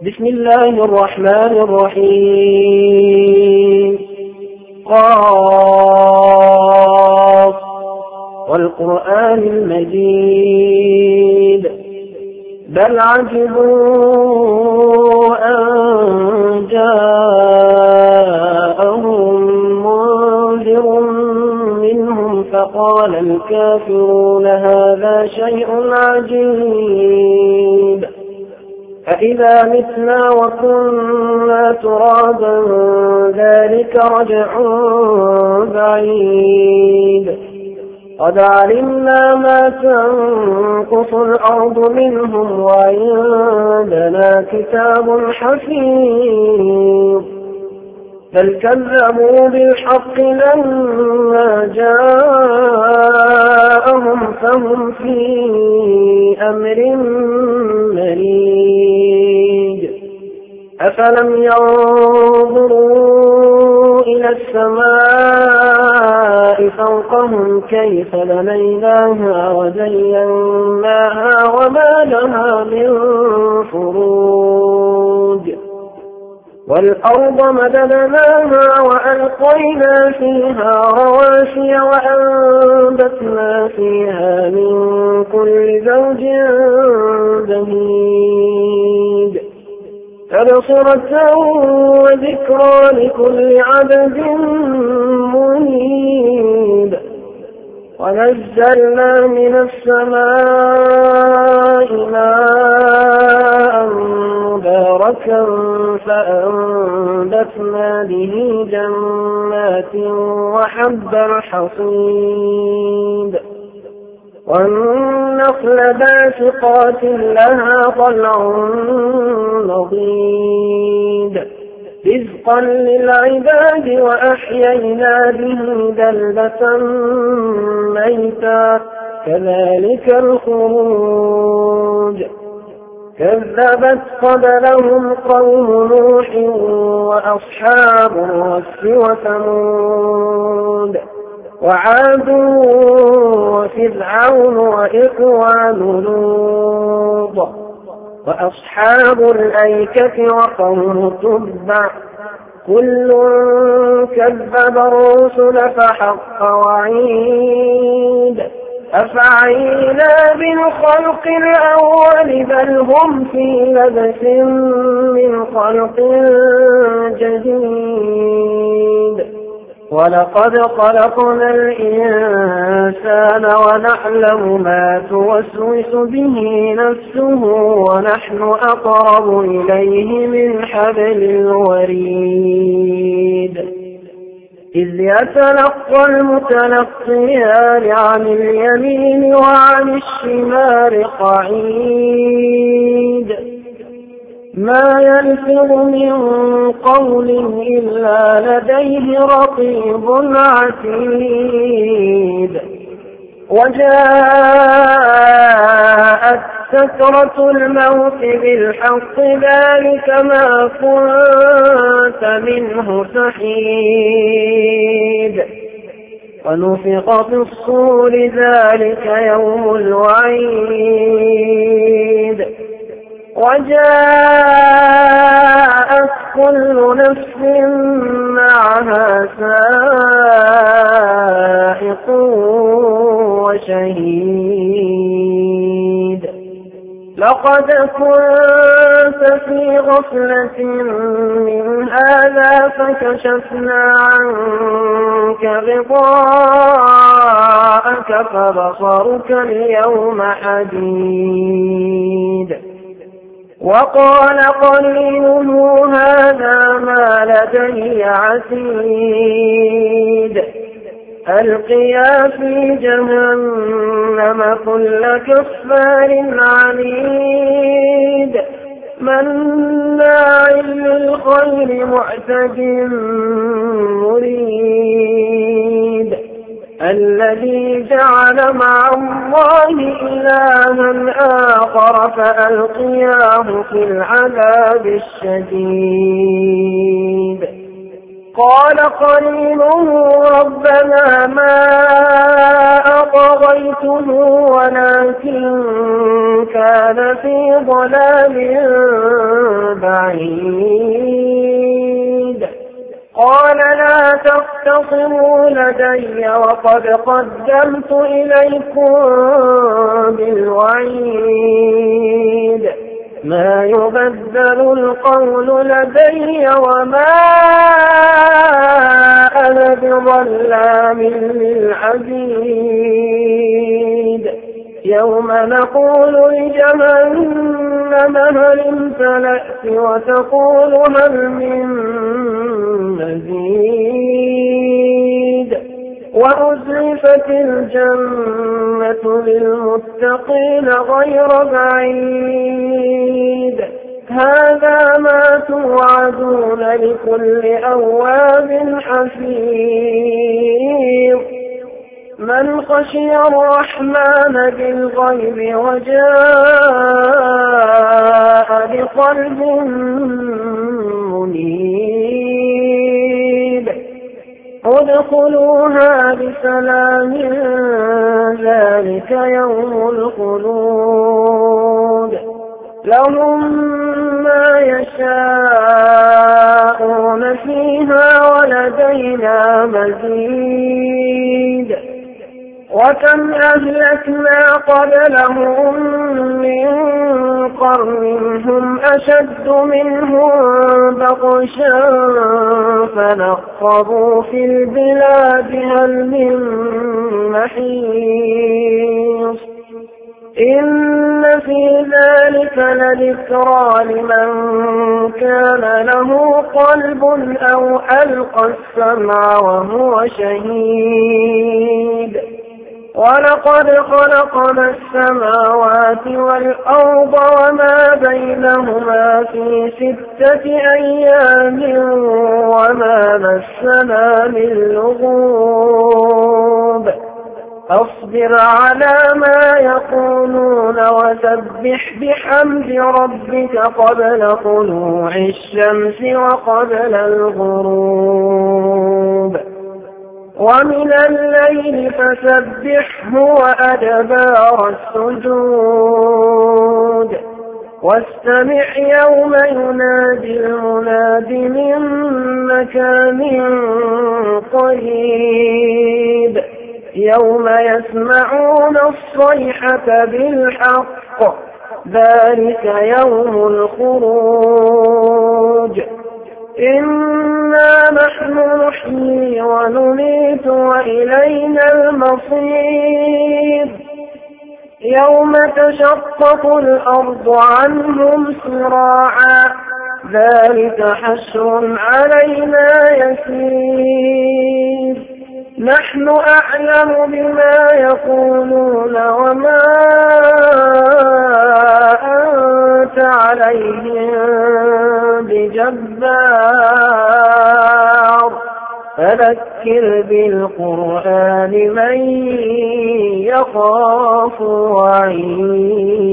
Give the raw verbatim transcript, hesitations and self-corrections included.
بسم الله الرحمن الرحيم. قاف والقرآن المجيد بل عجبوا أن جاءهم منذر منهم فقال الكافرون هذا شيء عجيب أإذا متنا وكنا ترابا ذلك رجع بعيد قد علمنا ما تنقص الأرض منهم وعندنا كتاب حفيظ بل كذبوا بالحق لما جاءهم فهم في أمر مريج أفلم ينظروا إلى السماء فوقهم كيف بنيناها وزيناها وما لها من فروج والأرض مددناها وألقينا فيها رواسي وأنبتنا فيها من كل زوج بهيج تبصرة وذكرى لكل عبد منيب ونزلنا من السماء ماء مباركا فأنبتنا به جنات وحب الحصيد والنخل باسقات لها طلع نضيد رزقا للعباد وأحيينا به بلدة ميتا كذلك الخروج كذبت قبلهم قوم نوح وأصحاب الرس وثمود وعاد وفرعون وإخوان لوط وأصحاب الأيكة وقوم تبع كل كذب الرسل فحق وعيد أفعينا بالخلق الأول بل هم في لبس من خلق جديد ولقد خلقنا الإنسان ونعلم ما توسوس به نفسه ونحن أقرب إليه من حبل الوريد إذ يتلقى المتلقيان عن اليمين وعن الشمال قعيد ما يلفظ من قول إلا لديه رقيب عتيد وجاءت سكرة الموت بالحق ذلك ما كنت منه تحيد ونفخ في الصور ذلك يوم الوعيد وجاءت كل نفس معها سائق وشهيد لقد كنت في غفلة من هذا فكشفنا عنك غطاءك فبصرك اليوم حديد وقال قرينه هذا ما لدي عتيد ألقيا في جهنم كل كفار عنيد مناع للخير معتد مريد الذي جعل مع الله إلها آخر فألقياه في العذاب الشديد قال قرينه ربنا ما أطغيته ولكن كان في ضلال بعيد قال لا تختصموا لدي وقد قدمت إليكم بالوعيد ما يبدل القول لدي وما أنا بظلام للعبيد يوم نقول لجهنم هل امتلأت وتقول هل من مزيد وأزلفت الجنة للمتقين غير بعيد هذا ما توعدون لكل أواب حفيظ من خشي الرحمن بالغيب وجاء بقلب منيب ادخلوها بسلام ذلك يوم الخلود لهم ما يشاءون فيها ولدينا مزيد وكم أهلكنا قبلهم من قرن هم أشد منهم بطشا فنقبوا في البلاد هل من محيص إن في ذلك لذكرى لمن كان له قلب أو ألقى السمع وهو شهيد ولقد خلقنا السماوات والأرض وما بينهما في ستة أيام وما مسنا من لغوب أصبر على ما يقولون وسبح بحمد ربك قبل طلوع الشمس وقبل الغروب ومن الليل فسبحه وأدبار السجود واستمع يوم ينادي المناد من مكان قريب يوم يسمعون الصيحة بالحق ذلك يوم الخروج إنا نحن نحيي ونميت وإلينا المصير يوم تشقق الأرض عنهم سراعا ذلك حشر علينا يسير نحن أعلم بما يقولون وما أنت عليهم بجبار فذكر بالقرآن من يخاف وعيد